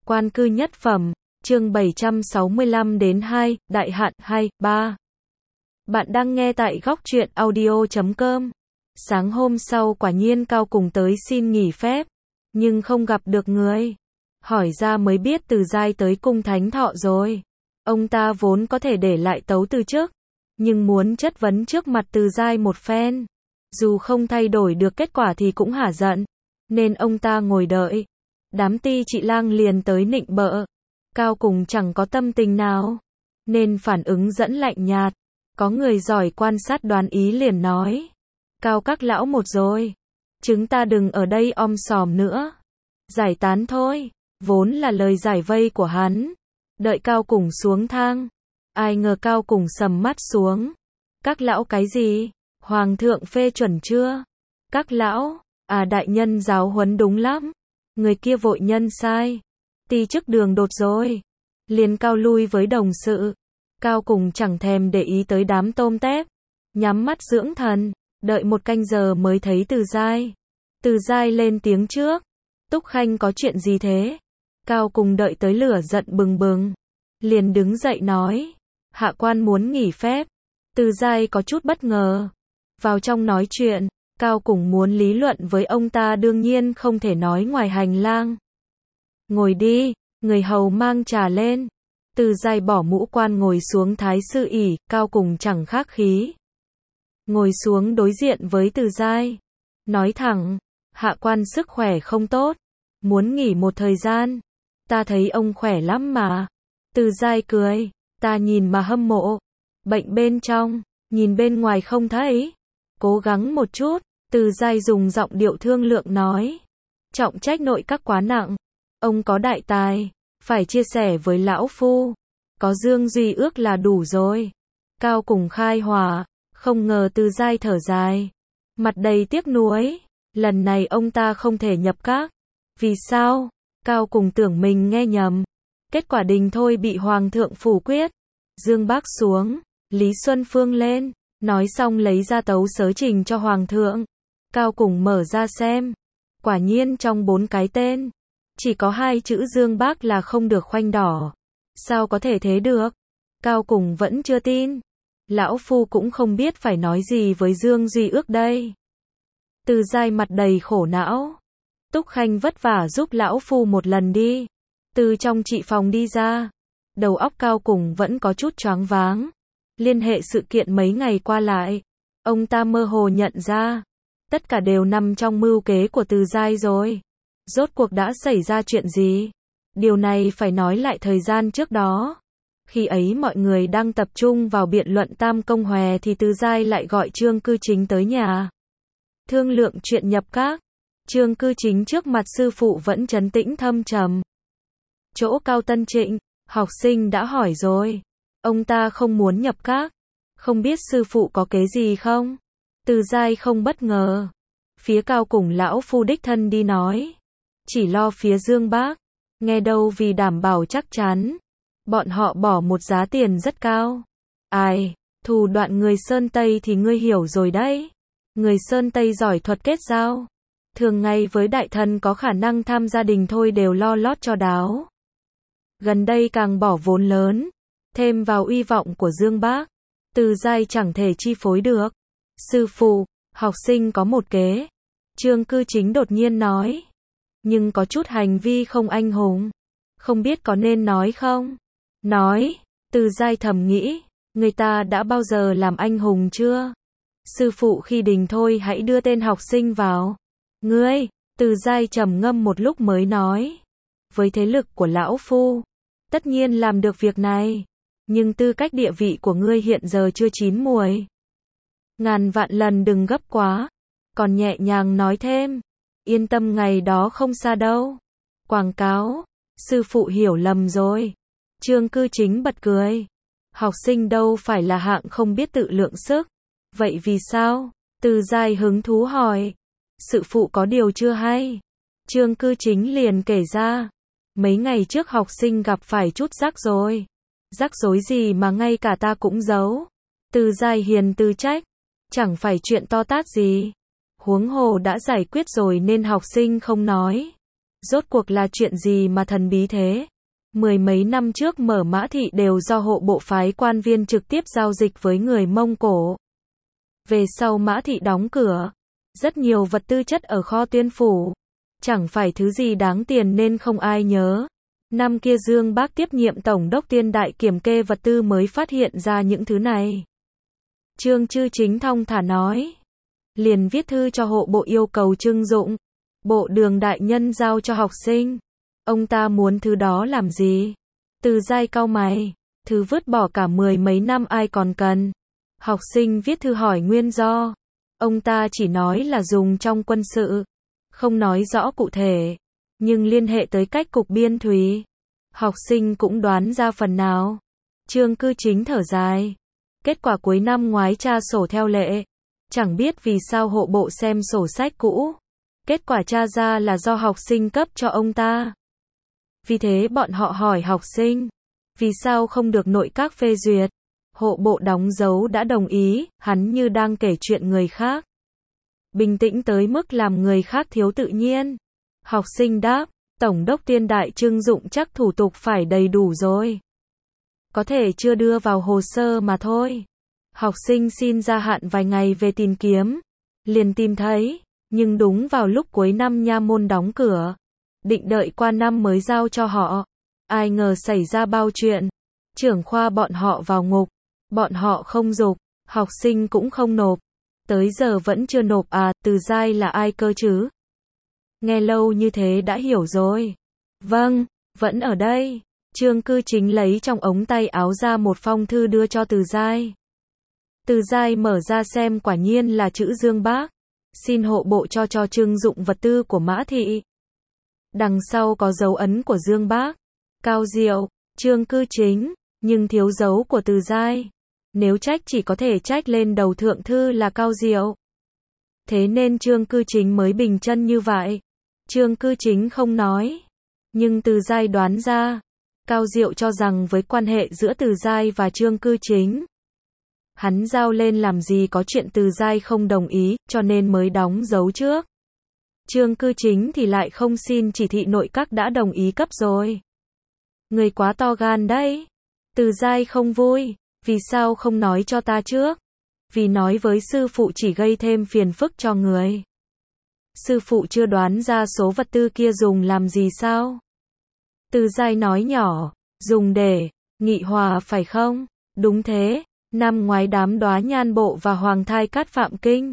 Quan cư nhất phẩm, chương 765 đến 2, đại hạn 2, 3. Bạn đang nghe tại góc truyện audio.com. Sáng hôm sau quả nhiên Cao Cùng tới xin nghỉ phép, nhưng không gặp được người. Hỏi ra mới biết Từ Giai tới cung Thánh Thọ rồi. Ông ta vốn có thể để lại tấu từ trước, nhưng muốn chất vấn trước mặt Từ Giai một phen. Dù không thay đổi được kết quả thì cũng hả giận, nên ông ta ngồi đợi. Đám Ti Chị Lang liền tới nịnh bợ. Cao Cùng chẳng có tâm tình nào, nên phản ứng dẫn lạnh nhạt. Có người giỏi quan sát đoán ý liền nói: Cao các lão một rồi, chúng ta đừng ở đây om sòm nữa, giải tán thôi. Vốn là lời giải vây của hắn. Đợi Cao Cùng xuống thang, ai ngờ Cao Cùng sầm mắt xuống. Các lão cái gì? Hoàng thượng phê chuẩn chưa? Các lão, đại nhân giáo huấn đúng lắm. Người kia vội nhân sai, ti chức đường đột rồi. Liền cao lui với đồng sự. Cao Cùng chẳng thèm để ý tới đám tôm tép, nhắm mắt dưỡng thần, đợi một canh giờ mới thấy Từ Giai. Từ Giai lên tiếng trước: Túc Khanh có chuyện gì thế? Cao Cùng đợi tới lửa giận bừng bừng, liền đứng dậy nói: Hạ quan muốn nghỉ phép. Từ Giai có chút bất ngờ, vào trong nói chuyện. Cao Cùng muốn lý luận với ông ta đương nhiên không thể nói ngoài hành lang. Ngồi đi, người hầu mang trà lên. Từ Giai bỏ mũ quan ngồi xuống thái sư ỷ. Cao Cùng chẳng khách khí, ngồi xuống đối diện với Từ Giai, nói thẳng: Hạ quan sức khỏe không tốt, muốn nghỉ một thời gian. Ta thấy ông khỏe lắm mà. Từ Giai cười: Ta nhìn mà hâm mộ. Bệnh bên trong, nhìn bên ngoài không thấy. Cố gắng một chút. Từ Giai dùng giọng điệu thương lượng nói: Trọng trách nội các quá nặng, ông có đại tài, phải chia sẻ với lão phu. Có Dương Duy ước là đủ rồi. Cao Cùng khai hòa, không ngờ Từ Giai thở dài, mặt đầy tiếc nuối. Lần này ông ta không thể nhập các. Vì sao? Cao Cùng tưởng mình nghe nhầm. Kết quả đình thôi bị Hoàng thượng phủ quyết. Dương Bác xuống, Lý Xuân Phương lên. Nói xong lấy ra tấu sớ trình cho Hoàng thượng. Cao Cùng mở ra xem. Quả nhiên trong 4 cái tên, chỉ có 2 chữ Dương Bác là không được khoanh đỏ. Sao có thể thế được? Cao Cùng vẫn chưa tin. Lão phu cũng không biết phải nói gì với Dương Duy ước đây. Từ Giai mặt đầy khổ não. Túc Khanh vất vả giúp lão phu một lần đi. Từ trong trị phòng đi ra, đầu óc Cao Cùng vẫn có chút choáng váng. Liên hệ sự kiện mấy ngày qua lại, ông ta mơ hồ nhận ra, tất cả đều nằm trong mưu kế của Từ Giai rồi. Rốt cuộc đã xảy ra chuyện gì? Điều này phải nói lại thời gian trước đó. Khi ấy mọi người đang tập trung vào biện luận Tam Công Hòe thì Từ Giai lại gọi Trương Cư Chính tới nhà, thương lượng chuyện nhập các. Trương Cư Chính trước mặt sư phụ vẫn trấn tĩnh thâm trầm. Chỗ Cao Tân Trịnh, học sinh đã hỏi rồi. Ông ta không muốn nhập các. Không biết sư phụ có kế gì không? Từ Giai không bất ngờ. Phía Cao Cùng lão phu đích thân đi nói. Chỉ lo phía Dương Bác. Nghe đâu vì đảm bảo chắc chắn. Bọn họ bỏ một giá tiền rất cao. Ai, thủ đoạn người Sơn Tây thì ngươi hiểu rồi đấy. Người Sơn Tây giỏi thuật kết giao. Thường ngày với đại thần có khả năng tham gia đình thôi đều lo lót cho đáo. Gần đây càng bỏ vốn lớn, thêm vào uy vọng của Dương Bác, Từ Giai chẳng thể chi phối được. Sư phụ, học sinh có một kế. Trương Cư Chính đột nhiên nói. Nhưng có chút hành vi không anh hùng. Không biết có nên nói không? Nói. Từ Giai thầm nghĩ. Người ta đã bao giờ làm anh hùng chưa? Sư phụ khi đình thôi hãy đưa tên học sinh vào. Ngươi. Từ Giai trầm ngâm một lúc mới nói. Với thế lực của lão phu, tất nhiên làm được việc này. Nhưng tư cách địa vị của ngươi hiện giờ chưa chín muồi. Ngàn vạn lần đừng gấp quá. Còn nhẹ nhàng nói thêm. Yên tâm ngày đó không xa đâu. Quảng cáo. Sư phụ hiểu lầm rồi. Trương Cư Chính bật cười. Học sinh đâu phải là hạng không biết tự lượng sức. Vậy vì sao? Từ Giai hứng thú hỏi. Sư phụ có điều chưa hay? Trương Cư Chính liền kể ra. Mấy ngày trước học sinh gặp phải chút rắc rối. Rắc rối gì mà ngay cả ta cũng giấu. Từ Giai hiền từ trách. Chẳng phải chuyện to tát gì. Huống hồ đã giải quyết rồi nên học sinh không nói. Rốt cuộc là chuyện gì mà thần bí thế? Mười mấy năm trước mở Mã Thị đều do hộ bộ phái quan viên trực tiếp giao dịch với người Mông Cổ. Về sau Mã Thị đóng cửa, rất nhiều vật tư chất ở kho Tuyên phủ. Chẳng phải thứ gì đáng tiền nên không ai nhớ. Năm kia Dương Bác tiếp nhiệm Tổng đốc Tiên Đại kiểm kê vật tư mới phát hiện ra những thứ này. Trương Chư Chính thong thả nói. Liền viết thư cho hộ bộ yêu cầu Trương Dụng, bộ đường đại nhân giao cho học sinh. Ông ta muốn thứ đó làm gì? Từ Giai cau mày. Thứ vứt bỏ cả mười mấy năm ai còn cần. Học sinh viết thư hỏi nguyên do. Ông ta chỉ nói là dùng trong quân sự. Không nói rõ cụ thể. Nhưng liên hệ tới cách cục biên thùy. Học sinh cũng đoán ra phần nào. Trương Cư Chính thở dài. Kết quả cuối năm ngoái tra sổ theo lệ. Chẳng biết vì sao hộ bộ xem sổ sách cũ. Kết quả tra ra là do học sinh cấp cho ông ta. Vì thế bọn họ hỏi học sinh. Vì sao không được nội các phê duyệt? Hộ bộ đóng dấu đã đồng ý, hắn như đang kể chuyện người khác. Bình tĩnh tới mức làm người khác thiếu tự nhiên. Học sinh đáp, Tổng đốc Tiên Đại Trương Dụng chắc thủ tục phải đầy đủ rồi. Có thể chưa đưa vào hồ sơ mà thôi. Học sinh xin gia hạn vài ngày về tìm kiếm. Liền tìm thấy, nhưng đúng vào lúc cuối năm nha môn đóng cửa. Định đợi qua năm mới giao cho họ. Ai ngờ xảy ra bao chuyện. Trưởng khoa bọn họ vào ngục. Bọn họ không giục, học sinh cũng không nộp. Tới giờ vẫn chưa nộp à, Từ Giai là ai cơ chứ? Nghe lâu như thế đã hiểu rồi. Vâng, vẫn ở đây. Trương Cư Chính lấy trong ống tay áo ra một phong thư đưa cho Từ Giai. Từ Giai mở ra xem quả nhiên là chữ Dương Bác. Xin hộ bộ cho Trương Dụng vật tư của Mã Thị. Đằng sau có dấu ấn của Dương Bác. Cao Diệu, Trương Cư Chính, nhưng thiếu dấu của Từ Giai. Nếu trách chỉ có thể trách lên đầu thượng thư là Cao Diệu. Thế nên Trương Cư Chính mới bình chân như vậy. Trương Cư Chính không nói. Nhưng Từ Giai đoán ra. Cao Diệu cho rằng với quan hệ giữa Từ Giai và Trương Cư Chính. Hắn giao lên làm gì có chuyện Từ Giai không đồng ý, cho nên mới đóng dấu trước. Trương Cư Chính thì lại không xin chỉ thị nội các đã đồng ý cấp rồi. Người quá to gan đấy. Từ Giai không vui. Vì sao không nói cho ta trước? Vì nói với sư phụ chỉ gây thêm phiền phức cho người. Sư phụ chưa đoán ra số vật tư kia dùng làm gì sao? Từ Giai nói nhỏ, dùng để nghị hòa phải không? Đúng thế, năm ngoái đám Đóa Nhan Bộ và Hoàng Thai Cát Phạm Kinh.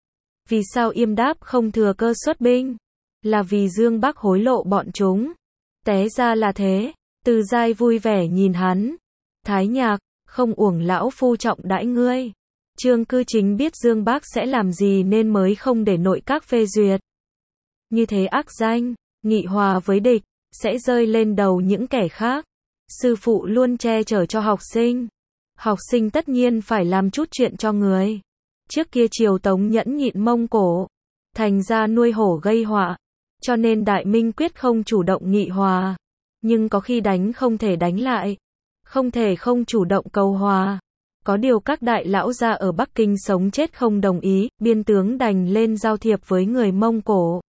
Vì sao Yêm Đáp không thừa cơ xuất binh? Là vì Dương Bác hối lộ bọn chúng. Té ra là thế. Từ Giai vui vẻ nhìn hắn. Thái Nhạc, không uổng lão phu trọng đãi ngươi. Trương Cư Chính biết Dương Bác sẽ làm gì nên mới không để nội các phê duyệt. Như thế ác danh, nghị hòa với địch, sẽ rơi lên đầu những kẻ khác. Sư phụ luôn che chở cho học sinh. Học sinh tất nhiên phải làm chút chuyện cho người. Trước kia triều Tống nhẫn nhịn Mông Cổ. Thành ra nuôi hổ gây họa. Cho nên Đại Minh quyết không chủ động nghị hòa. Nhưng có khi đánh không thể đánh lại. Không thể không chủ động cầu hòa. Có điều các đại lão gia ở Bắc Kinh sống chết không đồng ý, biên tướng đành lên giao thiệp với người Mông Cổ.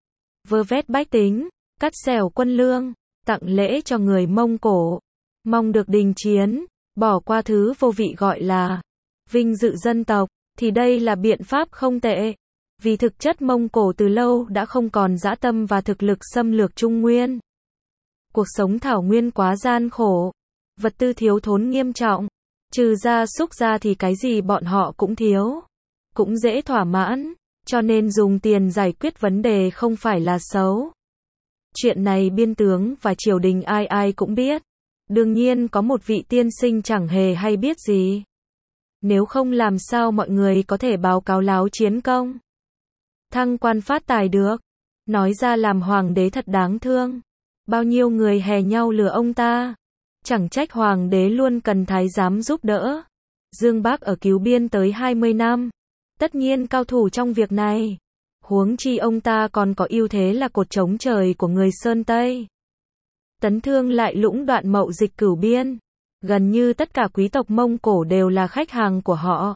Vơ vét bách tính, cắt xẻo quân lương, tặng lễ cho người Mông Cổ. Mong được đình chiến, bỏ qua thứ vô vị gọi là vinh dự dân tộc, thì đây là biện pháp không tệ. Vì thực chất Mông Cổ từ lâu đã không còn dã tâm và thực lực xâm lược Trung Nguyên. Cuộc sống thảo nguyên quá gian khổ. Vật tư thiếu thốn nghiêm trọng. Trừ gia súc ra thì cái gì bọn họ cũng thiếu. Cũng dễ thỏa mãn. Cho nên dùng tiền giải quyết vấn đề không phải là xấu. Chuyện này biên tướng và triều đình ai ai cũng biết. Đương nhiên có một vị tiên sinh chẳng hề hay biết gì. Nếu không làm sao mọi người có thể báo cáo láo chiến công. Thăng quan phát tài được. Nói ra làm hoàng đế thật đáng thương. Bao nhiêu người hè nhau lừa ông ta. Chẳng trách hoàng đế luôn cần thái giám giúp đỡ. Dương Bác ở cứu biên tới 20 năm. Tất nhiên cao thủ trong việc này. Huống chi ông ta còn có ưu thế là cột chống trời của người Sơn Tây. Tấn Thương lại lũng đoạn mậu dịch cửu biên. Gần như tất cả quý tộc Mông Cổ đều là khách hàng của họ.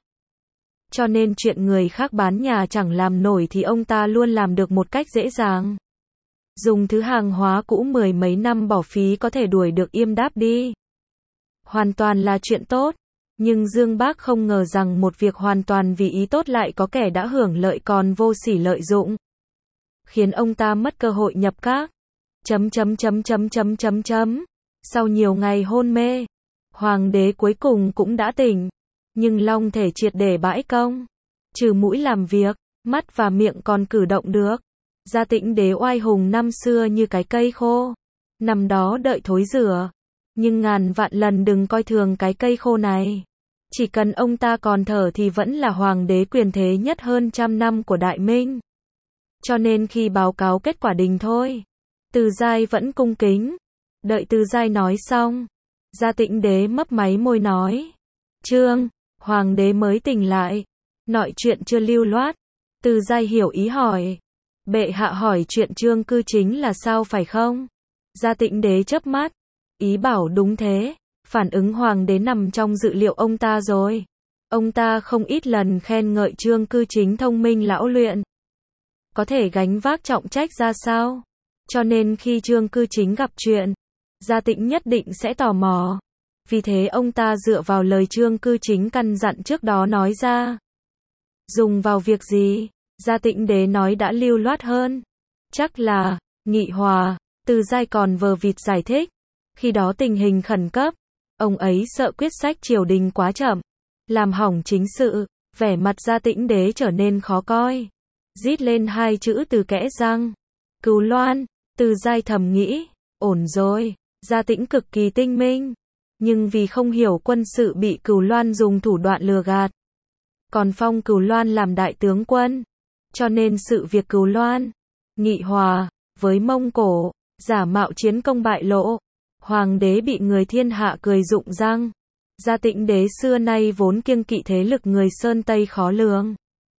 Cho nên chuyện người khác bán nhà chẳng làm nổi thì ông ta luôn làm được một cách dễ dàng. Dùng thứ hàng hóa cũ mười mấy năm bỏ phí có thể đuổi được Yêm Đáp đi. Hoàn toàn là chuyện tốt. Nhưng Dương Bác không ngờ rằng một việc hoàn toàn vì ý tốt lại có kẻ đã hưởng lợi còn vô sỉ lợi dụng. Khiến ông ta mất cơ hội nhập các. Sau nhiều ngày hôn mê, Hoàng đế cuối cùng cũng đã tỉnh. Nhưng long thể triệt để bãi công. Trừ mũi làm việc, mắt và miệng còn cử động được. Gia Tĩnh Đế oai hùng năm xưa như cái cây khô. Nằm đó đợi thối rửa. Nhưng ngàn vạn lần đừng coi thường cái cây khô này. Chỉ cần ông ta còn thở thì vẫn là hoàng đế quyền thế nhất hơn 100 năm của Đại Minh. Cho nên khi báo cáo kết quả đình thôi, Từ Giai vẫn cung kính. Đợi Từ Giai nói xong, Gia Tĩnh Đế mấp máy môi nói. Trương, hoàng đế mới tỉnh lại. Nội chuyện chưa lưu loát. Từ Giai hiểu ý hỏi. Bệ hạ hỏi chuyện Trương cư chính là sao phải không? Gia Tĩnh Đế chớp mắt. Ý bảo đúng thế. Phản ứng hoàng đế nằm trong dự liệu ông ta rồi. Ông ta không ít lần khen ngợi Trương cư chính thông minh lão luyện. Có thể gánh vác trọng trách ra sao? Cho nên khi Trương cư chính gặp chuyện, Gia Tĩnh nhất định sẽ tò mò. Vì thế ông ta dựa vào lời Trương cư chính căn dặn trước đó nói ra. Dùng vào việc gì? Gia Tĩnh Đế nói đã lưu loát hơn. Chắc là nghị hòa. Từ Giai còn vờ vịt giải thích. Khi đó tình hình khẩn cấp. Ông ấy sợ quyết sách triều đình quá chậm. Làm hỏng chính sự. Vẻ mặt Gia Tĩnh Đế trở nên khó coi. Rít lên hai chữ từ kẽ răng. Cừu loan. Từ Giai thầm nghĩ. Ổn rồi. Gia Tĩnh cực kỳ tinh minh. Nhưng vì không hiểu quân sự bị Cừu Loan dùng thủ đoạn lừa gạt. Còn phong Cừu Loan làm đại tướng quân. Cho nên sự việc Cừu Loan nghị hòa với Mông Cổ, giả mạo chiến công bại lộ. Hoàng đế bị người thiên hạ cười rụng răng. Gia Tĩnh Đế xưa nay vốn kiêng kỵ thế lực người Sơn Tây khó lường.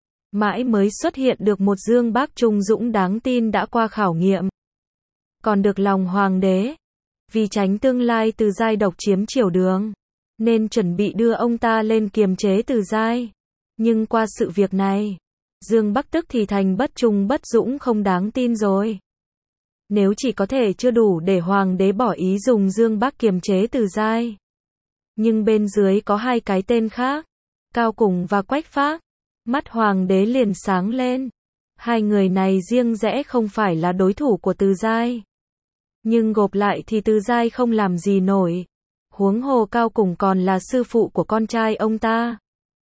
Mãi mới xuất hiện được một Dương Bác trung dũng đáng tin đã qua khảo nghiệm. Còn được lòng hoàng đế. Vì tránh tương lai Từ Giai độc chiếm triều đường. Nên chuẩn bị đưa ông ta lên kiềm chế Từ Giai. Nhưng qua sự việc này, Dương Bắc tức thì thành bất trung bất dũng không đáng tin rồi. Nếu chỉ có thể chưa đủ để hoàng đế bỏ ý dùng Dương Bắc kiềm chế Từ Giai. Nhưng bên dưới có hai cái tên khác, Cao Cùng và Quách Phác. Mắt hoàng đế liền sáng lên. Hai người này riêng rẽ không phải là đối thủ của Từ Giai. Nhưng gộp lại thì Từ Giai không làm gì nổi. Huống hồ Cao Cùng còn là sư phụ của con trai ông ta.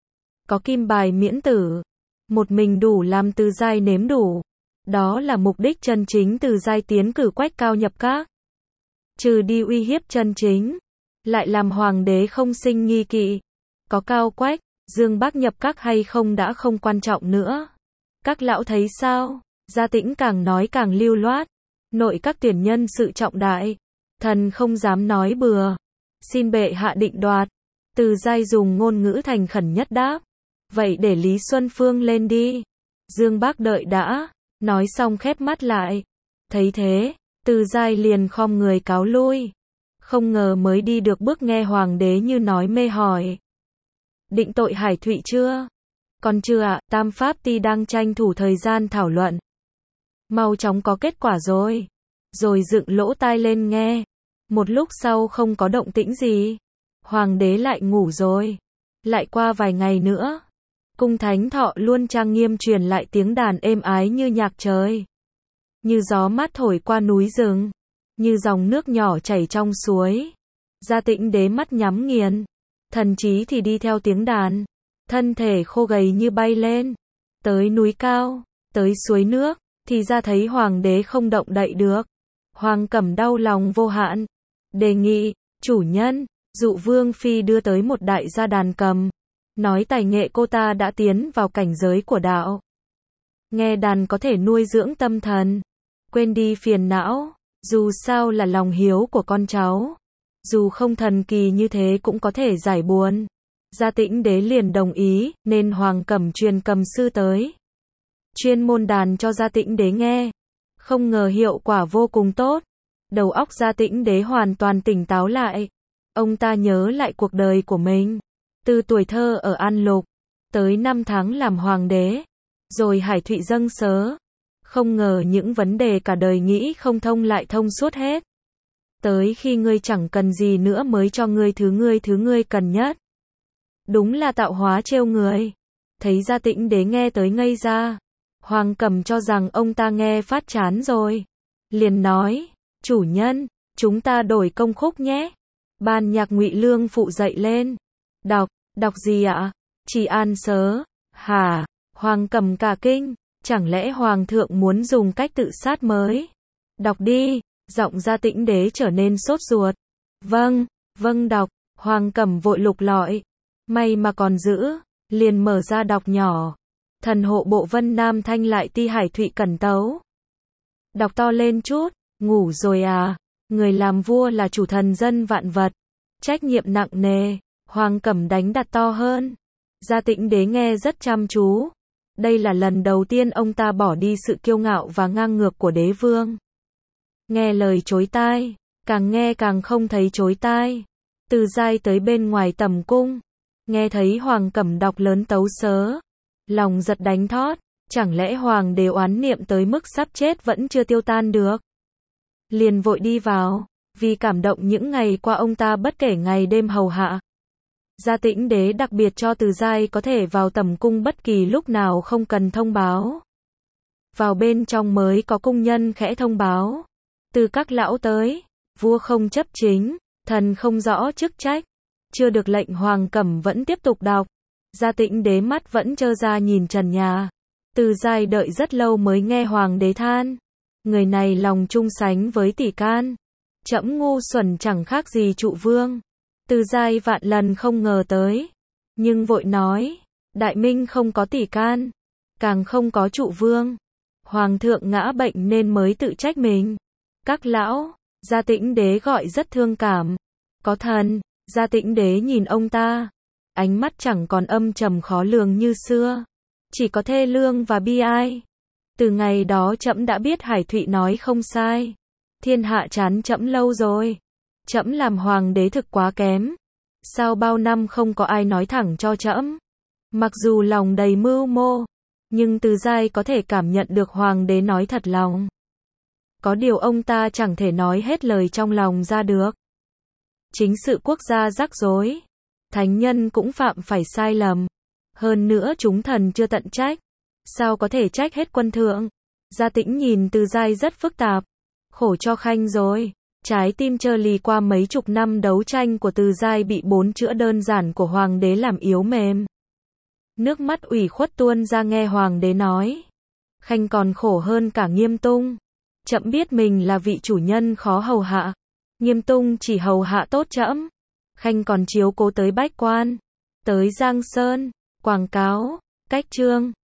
Có kim bài miễn tử. Một mình đủ làm Từ Giai nếm đủ. Đó là mục đích chân chính Từ Giai tiến cử Quách Cao nhập các. Trừ đi uy hiếp chân chính. Lại làm hoàng đế không sinh nghi kỵ. Có Cao Quách, Dương Bác nhập các hay không đã không quan trọng nữa. Các lão thấy sao? Gia Tĩnh càng nói càng lưu loát. Nội các tuyển nhân sự trọng đại. Thần không dám nói bừa. Xin bệ hạ định đoạt. Từ Giai dùng ngôn ngữ thành khẩn nhất đáp. Vậy để Lý Xuân Phương lên đi. Dương Bác đợi đã. Nói xong khép mắt lại. Thấy thế, Từ Giai liền khom người cáo lui. Không ngờ mới đi được bước nghe hoàng đế như nói mê hỏi. Định tội Hải Thụy chưa? Còn chưa ạ, Tam Pháp Ti đang tranh thủ thời gian thảo luận. Mau chóng có kết quả rồi. Rồi dựng lỗ tai lên nghe. Một lúc sau không có động tĩnh gì. Hoàng đế lại ngủ rồi. Lại qua vài ngày nữa. Cung Thánh Thọ luôn trang nghiêm truyền lại tiếng đàn êm ái như nhạc trời. Như gió mát thổi qua núi rừng. Như dòng nước nhỏ chảy trong suối. Gia Tĩnh Đế mắt nhắm nghiền. Thần trí thì đi theo tiếng đàn. Thân thể khô gầy như bay lên. Tới núi cao. Tới suối nước. Thì ra thấy hoàng đế không động đậy được. Hoàng Cẩm đau lòng vô hạn. Đề nghị, chủ nhân, dụ Vương Phi đưa tới một đại gia đàn cầm. Nói tài nghệ cô ta đã tiến vào cảnh giới của đạo. Nghe đàn có thể nuôi dưỡng tâm thần. Quên đi phiền não. Dù sao là lòng hiếu của con cháu. Dù không thần kỳ như thế cũng có thể giải buồn. Gia Tĩnh Đế liền đồng ý, nên Hoàng Cẩm truyền cầm sư tới. Chuyên môn đàn cho Gia Tĩnh Đế nghe. Không ngờ hiệu quả vô cùng tốt. Đầu óc Gia Tĩnh Đế hoàn toàn tỉnh táo lại. Ông ta nhớ lại cuộc đời của mình. Từ tuổi thơ ở An Lục, tới 5 tháng làm hoàng đế. Rồi Hải Thụy dâng sớ. Không ngờ những vấn đề cả đời nghĩ không thông lại thông suốt hết. Tới khi ngươi chẳng cần gì nữa mới cho ngươi thứ ngươi cần nhất. Đúng là tạo hóa trêu người. Thấy Gia Tĩnh Đế nghe tới ngây ra. Hoàng Cẩm cho rằng ông ta nghe phát chán rồi. Liền nói, chủ nhân, chúng ta đổi công khúc nhé. Ban nhạc Ngụy Lương phụ dậy lên. Đọc gì ạ? Chỉ An Sớ. Hả? Hoàng Cẩm cả kinh. Chẳng lẽ Hoàng thượng muốn dùng cách tự sát mới? Đọc đi. Giọng Gia Tĩnh Đế trở nên sốt ruột. Vâng đọc. Hoàng Cẩm vội lục lọi. May mà còn giữ. Liền mở ra đọc nhỏ. Thần hộ bộ Vân Nam Thanh lại ti hải thụy cẩn tấu. Đọc to lên chút. Ngủ rồi à? Người làm vua là chủ thần dân vạn vật. Trách nhiệm nặng nề. Hoàng Cẩm đánh đặt to hơn. Gia Tĩnh Đế nghe rất chăm chú. Đây là lần đầu tiên ông ta bỏ đi sự kiêu ngạo và ngang ngược của đế vương. Nghe lời chối tai. Càng nghe càng không thấy chối tai. Từ Giai tới bên ngoài tầm cung. Nghe thấy Hoàng Cẩm đọc lớn tấu sớ. Lòng giật đánh thót. Chẳng lẽ Hoàng đế oán niệm tới mức sắp chết vẫn chưa tiêu tan được. Liền vội đi vào. Vì cảm động những ngày qua ông ta bất kể ngày đêm hầu hạ. Gia Tĩnh Đế đặc biệt cho Từ Giai có thể vào tầm cung bất kỳ lúc nào không cần thông báo. Vào bên trong mới có cung nhân khẽ thông báo. Từ các lão tới, vua không chấp chính, thần không rõ chức trách. Chưa được lệnh Hoàng Cẩm vẫn tiếp tục đọc. Gia Tĩnh Đế mắt vẫn trơ ra nhìn trần nhà. Từ Giai đợi rất lâu mới nghe Hoàng đế than. Người này lòng trung sánh với tỷ can. Trẫm ngu xuẩn chẳng khác gì trụ vương. Từ Giai vạn lần không ngờ tới. Nhưng vội nói. Đại minh không có tỷ can. Càng không có trụ vương. Hoàng thượng ngã bệnh nên mới tự trách mình. Các lão. Gia Tĩnh Đế gọi rất thương cảm. Có thần. Gia Tĩnh Đế nhìn ông ta. Ánh mắt chẳng còn âm trầm khó lường như xưa. Chỉ có thê lương và bi ai. Từ ngày đó trẫm đã biết Hải Thụy nói không sai. Thiên hạ chán trẫm lâu rồi. Trẫm làm hoàng đế thực quá kém. Sao bao năm không có ai nói thẳng cho trẫm. Mặc dù lòng đầy mưu mô. Nhưng Từ Giai có thể cảm nhận được hoàng đế nói thật lòng. Có điều ông ta chẳng thể nói hết lời trong lòng ra được. Chính sự quốc gia rắc rối. Thánh nhân cũng phạm phải sai lầm. Hơn nữa chúng thần chưa tận trách. Sao có thể trách hết quân thượng. Gia Tĩnh nhìn Từ Giai rất phức tạp. Khổ cho Khanh rồi. Trái tim trơ lì qua mấy chục năm đấu tranh của Từ Giai bị 4 chữ đơn giản của hoàng đế làm yếu mềm. Nước mắt ủy khuất tuôn ra nghe hoàng đế nói. Khanh còn khổ hơn cả Nghiêm Tung. Trẫm biết mình là vị chủ nhân khó hầu hạ. Nghiêm Tung chỉ hầu hạ tốt trẫm. Khanh còn chiếu cố tới bách quan. Tới Giang Sơn. Quảng cáo. Cách trương.